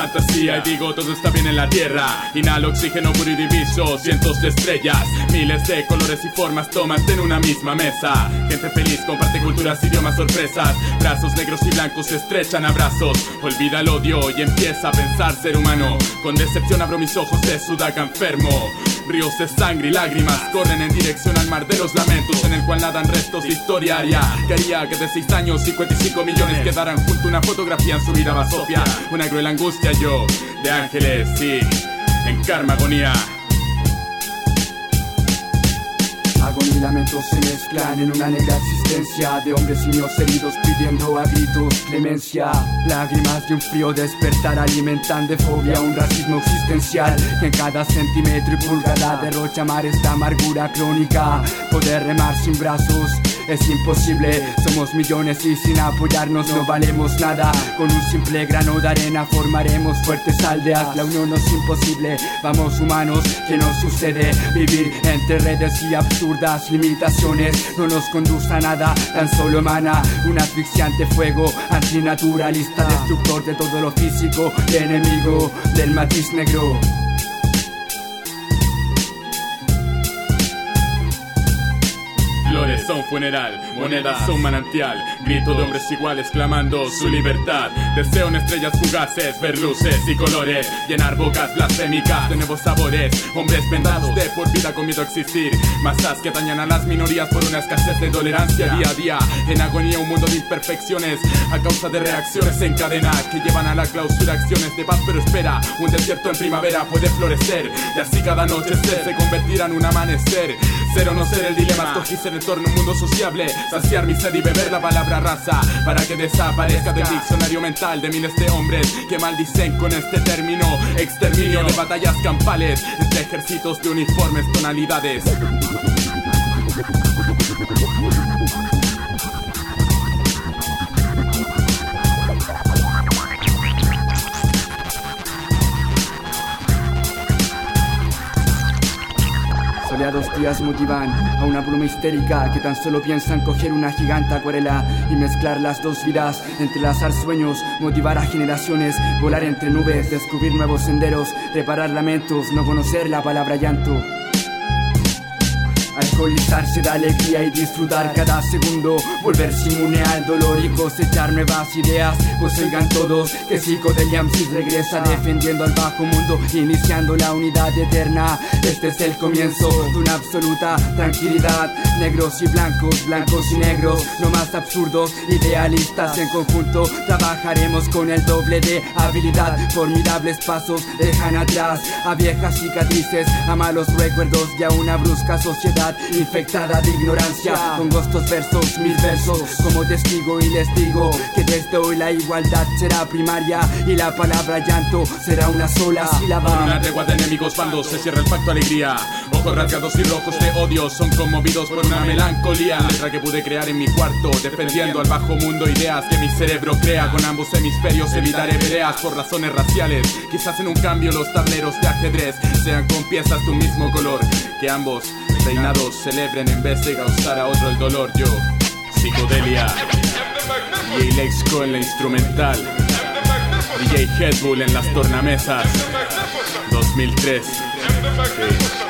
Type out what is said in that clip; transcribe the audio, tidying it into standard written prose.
fantasía y digo todo está bien en la tierra. Inhalo oxígeno puro y diviso cientos de estrellas, miles de colores y formas toman en una misma mesa. Gente feliz comparte culturas, idiomas, sorpresas. Brazos negros y blancos se estrechan abrazos. Olvida el odio y empieza a pensar ser humano. Con decepción abro mis ojos de sudaca enfermo. Ríos de sangre y lágrimas corren en dirección al mar de los lamentos, en el cual nadan restos de historia aria. Que haría que de 6 años 55 millones quedaran junto a una fotografía en su vida basofia. Una cruel angustia yo, de ángeles, sí, en karma agonía. Agonía y lamentos se mezclan en una negra existencia de hombres y niños heridos pidiendo a gritos clemencia. Lágrimas de un frío despertar alimentan de fobia un racismo existencial que en cada centímetro y pulgada derrocha mares de amargura crónica. Poder remar sin brazos es imposible, somos millones y sin apoyarnos no valemos nada. Con un simple grano de arena formaremos fuertes aldeas. La unión no es imposible, vamos humanos, ¿qué nos sucede? Vivir entre redes y absurdas limitaciones no nos conduce a nada, tan solo emana un asfixiante fuego antinaturalista, destructor de todo lo físico, enemigo del matiz negro. Flores son funeral, monedas son manantial. Grito de hombres iguales clamando su libertad. Deseo en estrellas fugaces, ver luces y colores, llenar bocas blasfémicas de nuevos sabores. Hombres vendados de por vida con miedo a existir, masas que dañan a las minorías por una escasez de tolerancia día a día. En agonía un mundo de imperfecciones a causa de reacciones en cadena que llevan a la clausura acciones de paz. Pero espera, un desierto en primavera puede florecer y así cada anochecer se convertirá en un amanecer. Ser o no ser el dilema, escogí ser en torno a un mundo sociable, saciar mi sed y beber la palabra raza para que desaparezca del diccionario mental de miles de hombres que maldicen con este término. Exterminio de batallas campales entre ejércitos de uniformes tonalidades. Soleados días motivan a una bruma histérica que tan solo piensa en coger una gigante acuarela y mezclar las dos vidas, entrelazar sueños, motivar a generaciones, volar entre nubes, descubrir nuevos senderos, reparar lamentos, no conocer la palabra llanto. Alcoholizarse de alegría y disfrutar cada segundo, volverse inmune al dolor y cosechar nuevas ideas. Pues oigan todos que Psicodelia MCs regresa defendiendo al bajo mundo, iniciando la unidad eterna. Este es el comienzo de una absoluta tranquilidad. Negros y blancos, blancos y negros, no más absurdos, idealistas en conjunto. Trabajaremos con el doble de habilidad. Formidables pasos dejan atrás a viejas cicatrices, a malos recuerdos y a una brusca sociedad infectada de ignorancia. Pongo estos versos, mis versos, como testigo y les digo que desde hoy la igualdad será primaria y la palabra llanto será una sola sílaba. Con una tregua de enemigos bandos se cierra el pacto alegría. Ojos rasgados y rojos de odio son conmovidos por una melancolía. Letra que pude crear en mi cuarto, defendiendo al bajo mundo ideas que mi cerebro crea. Con ambos hemisferios evitaré peleas por razones raciales. Quizás en un cambio los tableros de ajedrez sean con piezas de un mismo color, que ambos reinados celebren en vez de causar a otro el dolor. Yo, Psicodelia, DJ Lexco en la instrumental, DJ Headbull en las tornamesas, 2003. Sí.